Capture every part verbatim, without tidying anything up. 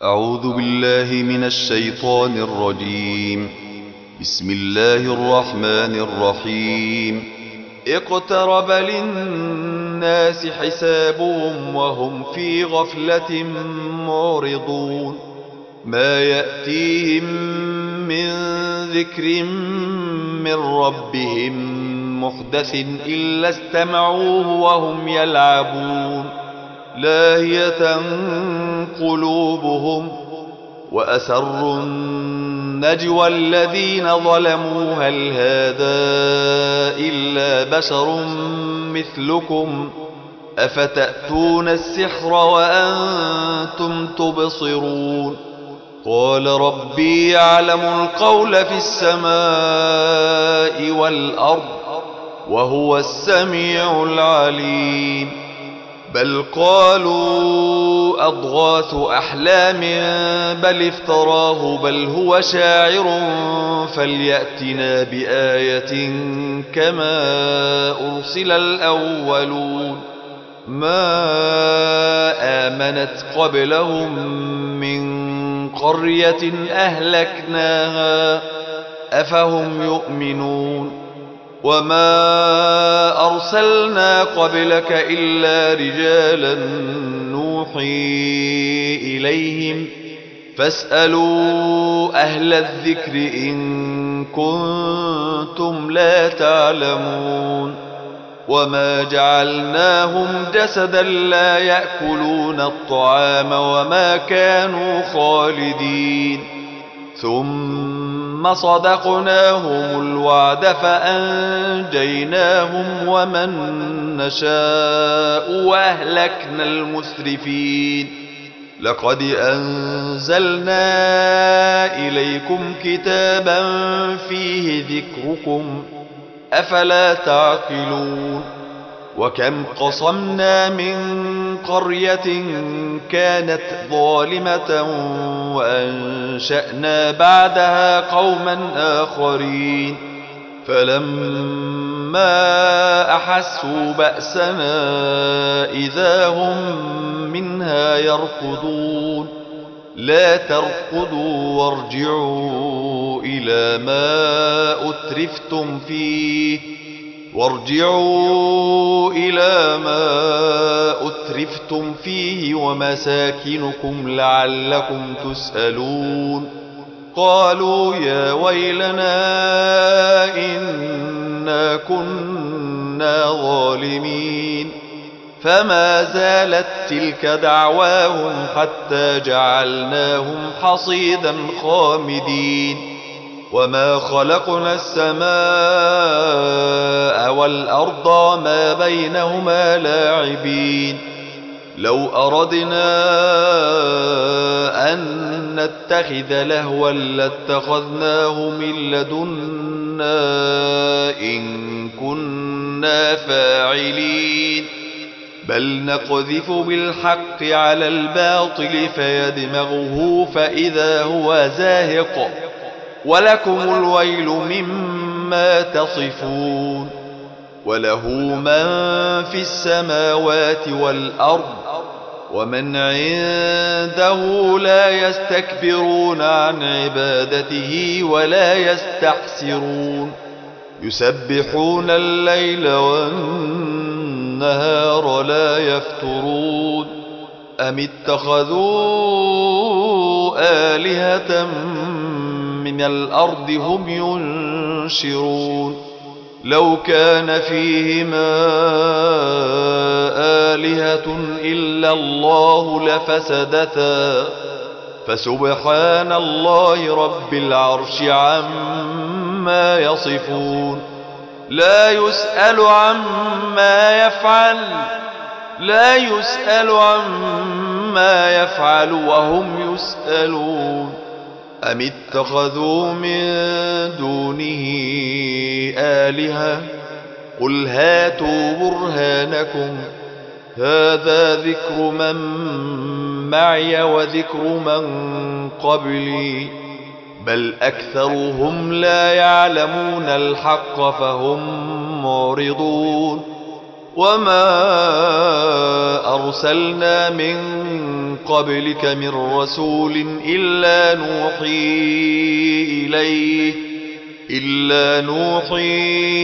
أعوذ بالله من الشيطان الرجيم. بسم الله الرحمن الرحيم. اقترب للناس حسابهم وهم في غفلة معرضون. ما يأتيهم من ذكر من ربهم محدث إلا استمعوه وهم يلعبون لاهية قلوبهم وأسروا النجوى الذين ظلموا هل هذا إلا بشر مثلكم أفتأتون السحر وأنتم تبصرون. قال ربي يعلم القول في السماء والأرض وهو السميع العليم. بل قالوا أضغاث أحلام بل افتراه بل هو شاعر فليأتنا بآية كما أرسل الأولون. ما آمنت قبلهم من قرية أهلكناها أفهم يؤمنون. وما أرسلنا قبلك إلا رجالا نوحي إليهم فاسألوا أهل الذكر إن كنتم لا تعلمون. وما جعلناهم جسدا لا يأكلون الطعام وما كانوا خالدين. ثم صدقناهم الوعد فأنجيناهم ومن نشاء وأهلكنا المسرفين. لقد أنزلنا إليكم كتابا فيه ذكركم أفلا تعقلون. وكم قصمنا من قرية كانت ظالمة وأنشأنا بعدها قوما آخرين فلما أحسوا بأسنا إذا هم منها يركضون. لا تركضوا وارجعوا إلى ما أترفتم فيه وارجعوا إلى ما أترفتم فيه ومساكنكم لعلكم تسألون. قالوا يا ويلنا إنا كنا ظالمين. فما زالت تلك دعواهم حتى جعلناهم حصيدا خامدين. وما خلقنا السماء والأرض وما بينهما لاعبين. لو أردنا أن نتخذ لهوا لاتخذناه من لدنا إن كنا فاعلين. بل نقذف بالحق على الباطل فيدمغه فإذا هو زاهق ولكم الويل مما تصفون. وله من في السماوات والأرض ومن عنده لا يستكبرون عن عبادته ولا يستحسرون. يسبحون الليل والنهار لا يفترون. أم اتخذوا آلهة من الأرض هم ينشرون. لو كان فيهما آلهة إلا الله لفسدتا فسبحان الله رب العرش عما يصفون. لا يسأل عما يفعل لا يسأل عما يفعل وهم يسألون. أم اتخذوا من دونه آلهة قل هاتوا برهانكم هذا ذكر من معي وذكر من قبلي بل أكثرهم لا يعلمون الحق فهم معرضون. وما أرسلنا من قبلك من رسول إلا نوحي إليه إلا نوحي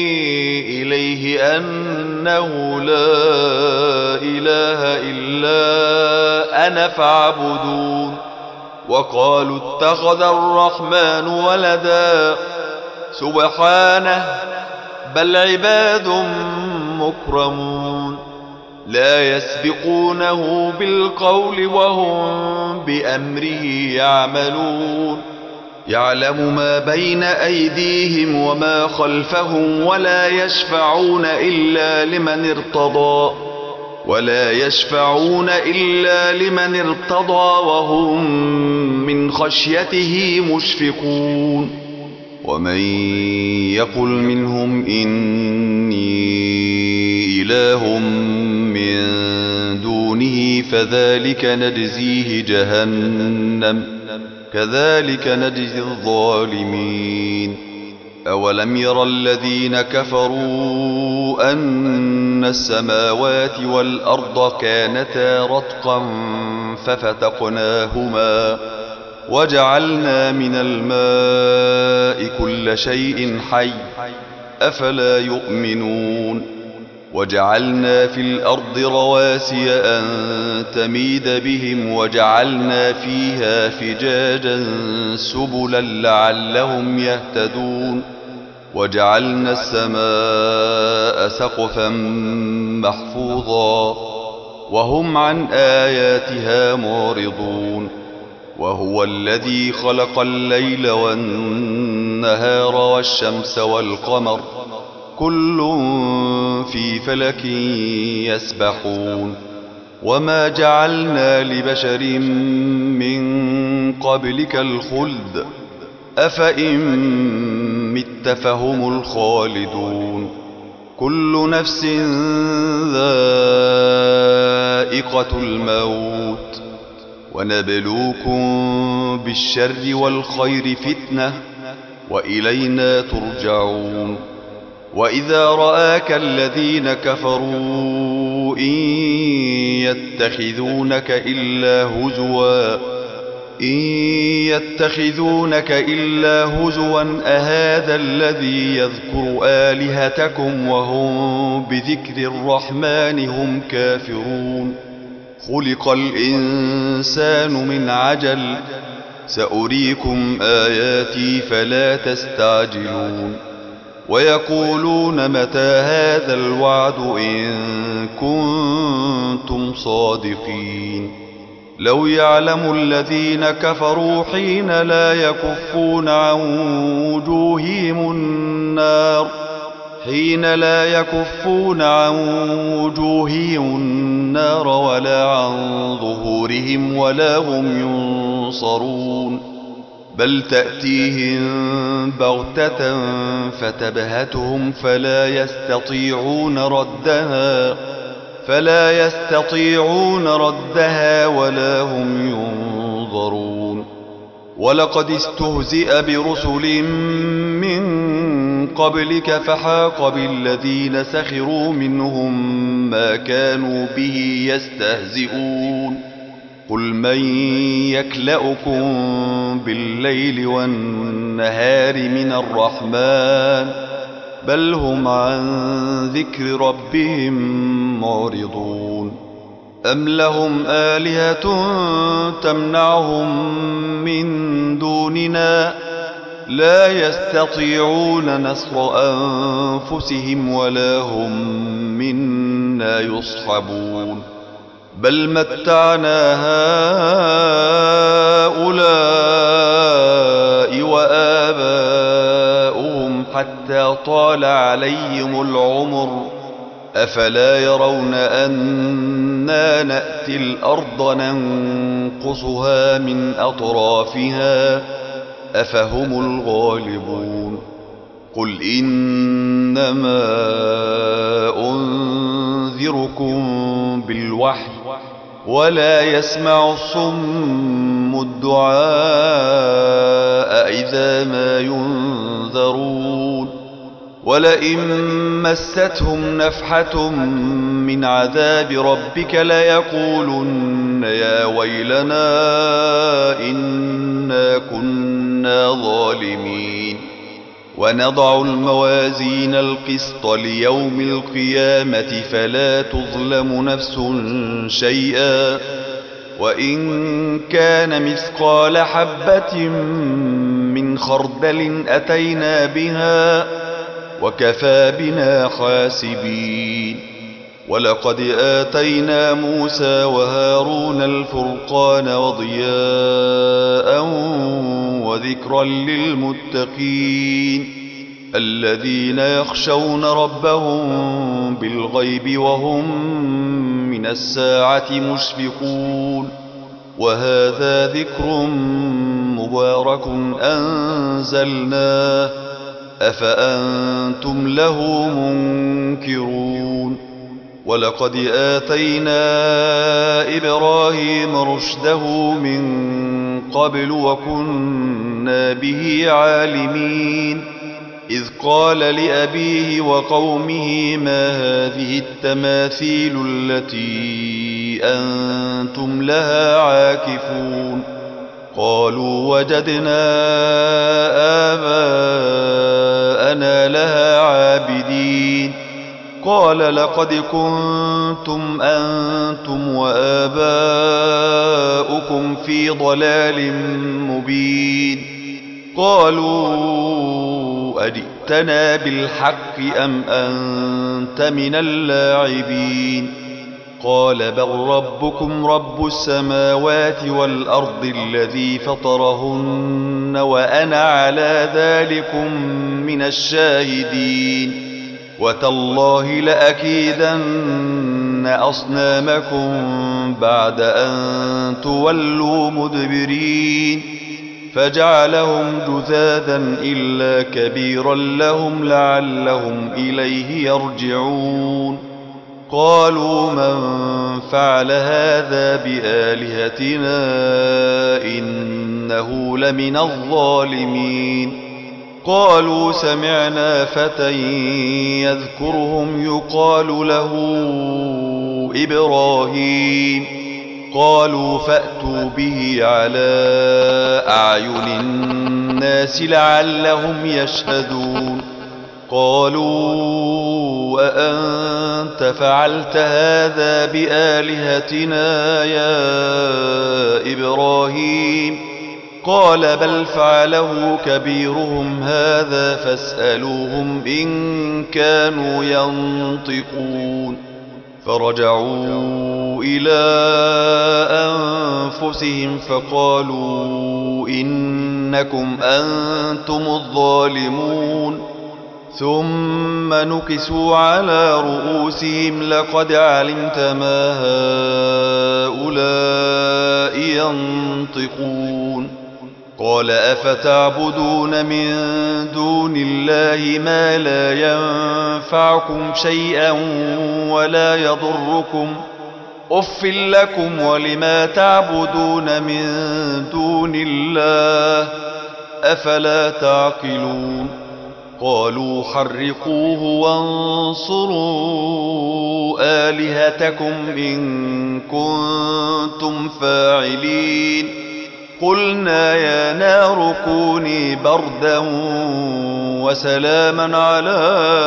إليه أنه لا إله إلا أنا فاعبدون وقالوا اتخذ الرحمن ولدا سبحانه بل عباد مكرمون لا يسبقونه بالقول وهم بأمره يعملون يعلم ما بين أيديهم وما خلفهم ولا يشفعون إلا لمن ارتضى ولا يشفعون إلا لمن ارتضى وهم من خشيته مشفقون ومن يقل منهم إني إله من دونه فذلك نجزيه جهنم كذلك نجزي الظالمين أولم ير الذين كفروا أن السماوات والأرض كانتا رتقا ففتقناهما وجعلنا من الماء كل شيء حي أفلا يؤمنون وجعلنا في الأرض رواسي أن تميد بهم وجعلنا فيها فجاجا سبلا لعلهم يهتدون وجعلنا السماء سقفا محفوظا وهم عن آياتها معرضون وهو الذي خلق الليل والنهار والشمس والقمر كل في فلك يسبحون وما جعلنا لبشر من قبلك الخلد أفإن مت فهم الخالدون كل نفس ذائقة الموت ونبلوكم بالشر والخير فتنة وإلينا ترجعون وإذا رآك الذين كفروا إن يتخذونك إلا هزوا إن يتخذونك إلا هزوا أهذا الذي يذكر آلهتكم وهم بذكر الرحمن هم كافرون خلق الإنسان من عجل سأريكم آياتي فلا تستعجلون ويقولون متى هذا الوعد إن كنتم صادقين لو يعلم الذين كفروا حين لا يكفون عن وجوههم النار حين لا يكفون عن وجوههم النار ولا عن ظهورهم ولا هم ينصرون بل تأتيهم بغتة فتبهتهم فلا يستطيعون ردها فلا يستطيعون ردها ولا هم ينظرون ولقد استهزئ برسل من قبلك فحاق بالذين سخروا منهم ما كانوا به يستهزئون قل من يكلؤكم بالليل والنهار من الرحمن بل هم عن ذكر ربهم معرضون أم لهم آلهة تمنعهم من دوننا لا يستطيعون نصر أنفسهم ولا هم منا يصحبون بل متعنا هؤلاء وآباؤهم حتى طال عليهم العمر أفلا يرون أنا نأتي الأرض ننقصها من أطرافها أفهم الغالبون قل إنما أنذركم بالوحي ولا يسمع الصم الدعاء إذا ما ينذرون ولئن مستهم نفحة من عذاب ربك ليقولن يا ويلنا إنا كنا ظالمين. ونضع الموازين القسط ليوم القيامة فلا تظلم نفس شيئا وإن كان مثقال حبة من خردل أتينا بها وكفى بنا حاسبين. ولقد آتينا موسى وهارون الفرقان وضياء وذكرا للمتقين الذين يخشون ربهم بالغيب وهم من الساعة مشفقون. وهذا ذكر مبارك أنزلناه أفأنتم له منكرون. ولقد آتينا إبراهيم رشده من قبل وكنا به عالمين. إذ قال لأبيه وقومه ما هذه التماثيل التي أنتم لها عاكفون. قالوا وجدنا آباءنا لها عابدين. قال لقد كنتم أنتم وآباؤكم في ضلال مبين. قالوا أجئتنا بالحق أم أنت من اللاعبين. قال بل ربكم رب السماوات والأرض الذي فطرهن وأنا على ذلكم من الشاهدين. وتالله لأكيدن أصنامكم بعد أن تولوا مدبرين. فجعلهم جذاذا إلا كبيرا لهم لعلهم إليه يرجعون. قالوا من فعل هذا بآلهتنا إنه لمن الظالمين. قالوا سمعنا فتى يذكرهم يقال له إبراهيم. قالوا فأتوا به على أعين الناس لعلهم يشهدون. قالوا أأنت فعلت هذا بآلهتنا يا إبراهيم؟ قال بل فعله كبيرهم هذا فاسألوهم إن كانوا ينطقون. فرجعوا إلى أنفسهم فقالوا إنكم أنتم الظالمون. ثم نكسوا على رؤوسهم لقد علمت ما هؤلاء ينطقون. قال أفتعبدون من دون الله ما لا ينفعكم شيئا ولا يضركم أف لكم ولما تعبدون من دون الله أفلا تعقلون. قالوا حرقوه وانصروا آلهتكم إن كنتم فاعلين. قلنا يا نار كوني بردا وسلاما على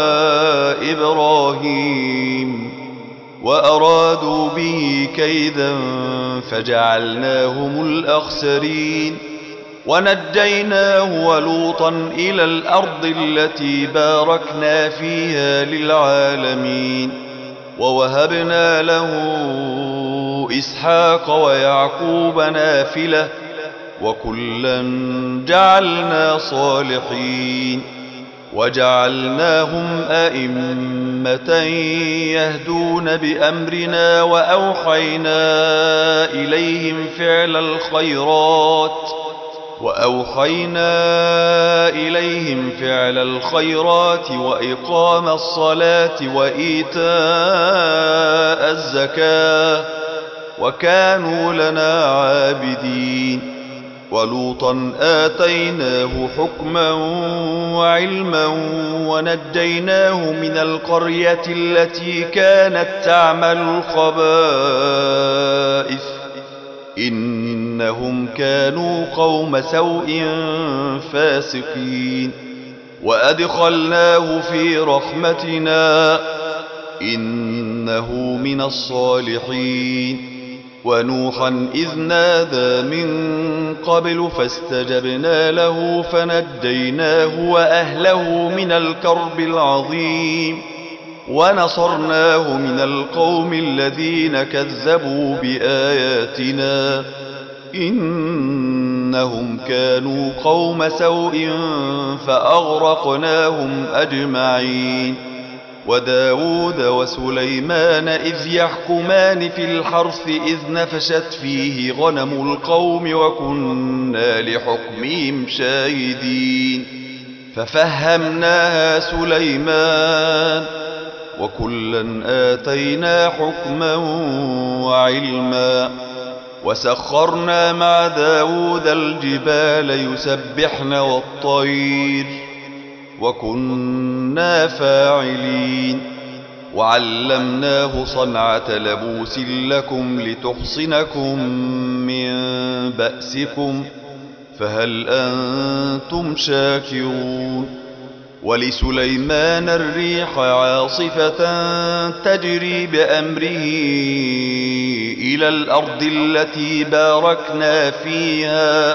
إبراهيم وأرادوا به كيدا فجعلناهم الأخسرين. ونجيناه ولوطا إلى الأرض التي باركنا فيها للعالمين. ووهبنا له إسحاق ويعقوب نافلة وكلا جعلنا صالحين. وجعلناهم أئمة يهدون بأمرنا وأوحينا إليهم فعل الخيرات وأوحينا إليهم فعل الخيرات وإقام الصلاة وإيتاء الزكاة وكانوا لنا عابدين. ولوطا آتيناه حكما وعلما ونجيناه من القرية التي كانت تعمل الخبائث إنهم كانوا قوم سوء فاسقين وأدخلناه في رحمتنا إنه من الصالحين ونوحا إذ نادى من قبل فاستجبنا له فنجيناه وأهله من الكرب العظيم ونصرناه من القوم الذين كذبوا بآياتنا إنهم كانوا قوم سوء فأغرقناهم أجمعين وداود وسليمان إذ يحكمان في الحرث إذ نفشت فيه غنم القوم وكنا لحكمهم شاهدين ففهمناها سليمان وكلا آتينا حكما وعلما وسخرنا مع داود الجبال يسبحن والطير وكنا فاعلين وعلمناه صنعة لبوس لكم لتحصنكم من بأسكم فهل أنتم شاكرون ولسليمان الريح عاصفة تجري بأمره إلى الأرض التي باركنا فيها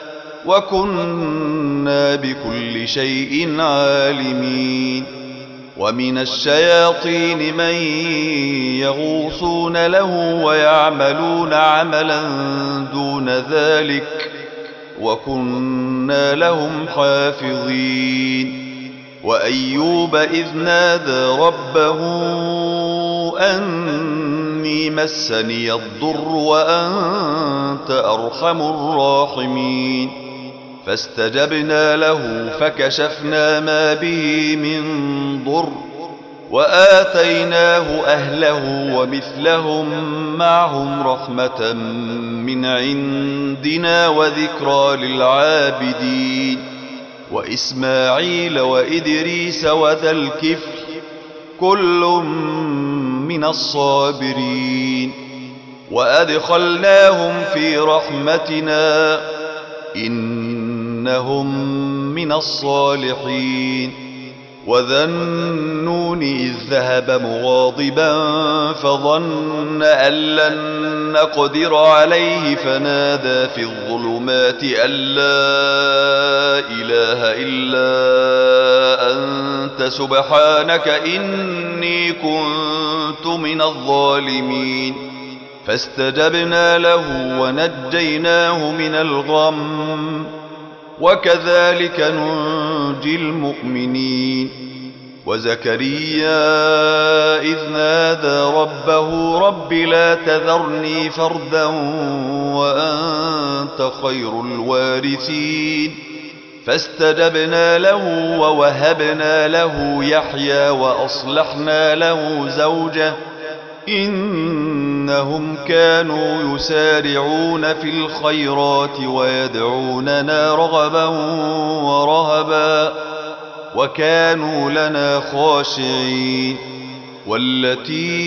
وكنا بكل شيء عالمين ومن الشياطين من يغوصون له ويعملون عملا دون ذلك وكنا لهم حافظين وأيوب إذ نادى ربه أني مسني الضر وأنت أرحم الراحمين فاستجبنا له فكشفنا ما به من ضر وآتيناه أهله ومثلهم معهم رحمة من عندنا وذكرى للعابدين وإسماعيل وإدريس وذا الكفل كل من الصابرين وأدخلناهم في رحمتنا إنهم من الصالحين وذا النون إذ ذهب مغاضبا فظن أن لن نقدر عليه فنادى في الظلمات أن لا إله إلا أنت سبحانك إني كنت من الظالمين فاستجبنا له ونجيناه من الغم وكذلك ننجي المؤمنين وزكريا إذ نادى ربه رب لا تذرني فردا وأنت خير الوارثين فاستجبنا له ووهبنا له يحيى وأصلحنا له زوجه إنهم كانوا يسارعون في الخيرات ويدعوننا رغبا ورهبا وكانوا لنا خاشعين والتي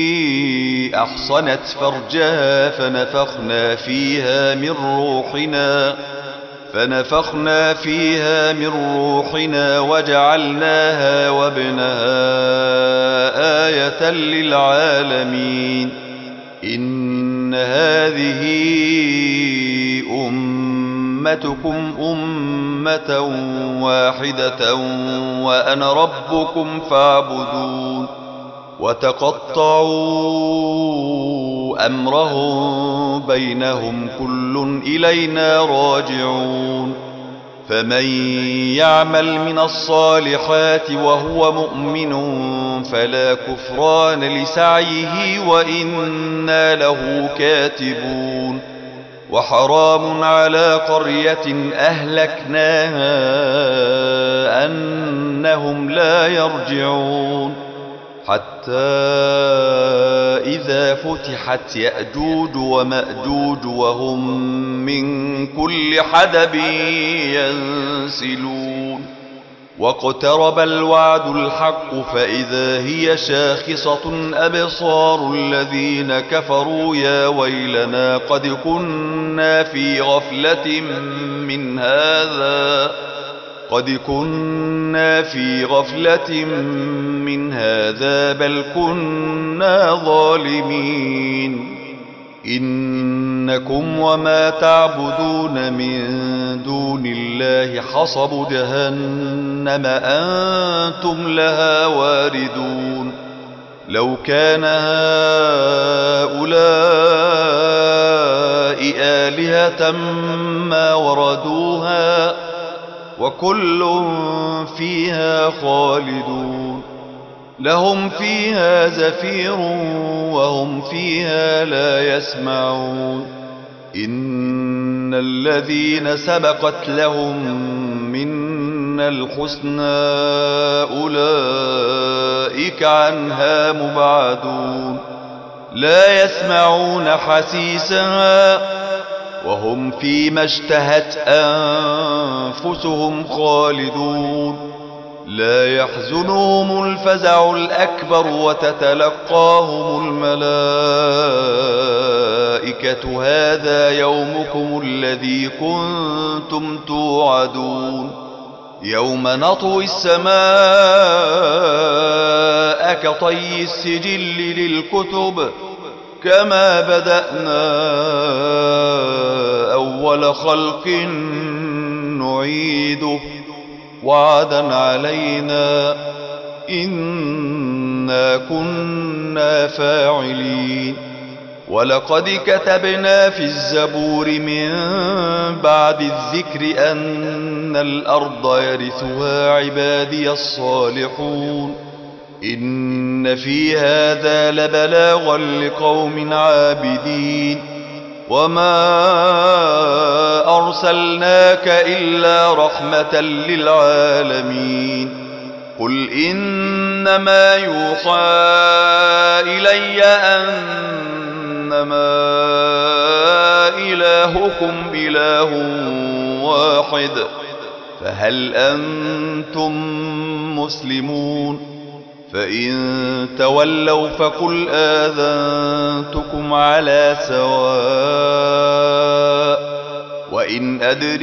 أحصنت فرجها فنفخنا فيها من روحنا فنفخنا فيها من روحنا وجعلناها وابنها آية للعالمين إن هذه أمتكم أمة واحدة وأنا ربكم فاعبدون وتقطعوا أمرهم بينهم كل إلينا راجعون فمن يعمل من الصالحات وهو مؤمن فلا كفران لسعيه وإنا له كاتبون وحرام على قرية أهلكناها أنهم لا يرجعون حتى إذا فتحت يأجوج ومأجوج وهم من كل حدب ينسلون واقترب الوعد الحق فإذا هي شاخصة أبصار الذين كفروا يا ويلنا قد كنا في غفلة من هذا قد كنا في غفلة من هذا بل كنا ظالمين إنكم وما تعبدون من دون الله حصب جهنم أنتم لها واردون لو كان هؤلاء آلهة ما وردوها وكل فيها خالدون لهم فيها زفير وهم فيها لا يسمعون إن الذين سبقت لهم منا الحسنى أولئك عنها مبعدون لا يسمعون حسيسها وهم فيما اشتهت أنفسهم خالدون لا يحزنهم الفزع الأكبر وتتلقاهم الملائكة هذا يومكم الذي كنتم توعدون يوم نطوي السماء كطي السجل للكتب كما بدأنا أول خلق نعيده وعدا علينا إنا كنا فاعلين ولقد كتبنا في الزبور من بعد الذكر أن الأرض يرثها عبادي الصالحون إن في هذا لبلاغا لقوم عابدين وما أرسلناك إلا رحمة للعالمين قل إنما يوحى إلي أنما إلهكم إله واحد فهل أنتم مسلمون فإن تولوا فقل آذنتكم على سواء وإن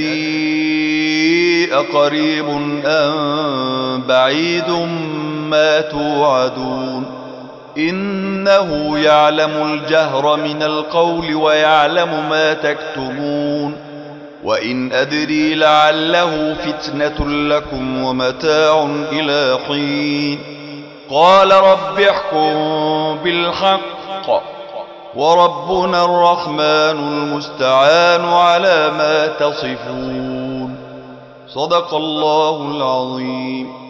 أدري أقريب أم بعيد ما توعدون إنه يعلم الجهر من القول ويعلم ما تكتمون وإن أدري لعله فتنة لكم ومتاع إلى حين قال رب احكم بالحق وربنا الرحمن المستعان على ما تصفون صدق الله العظيم.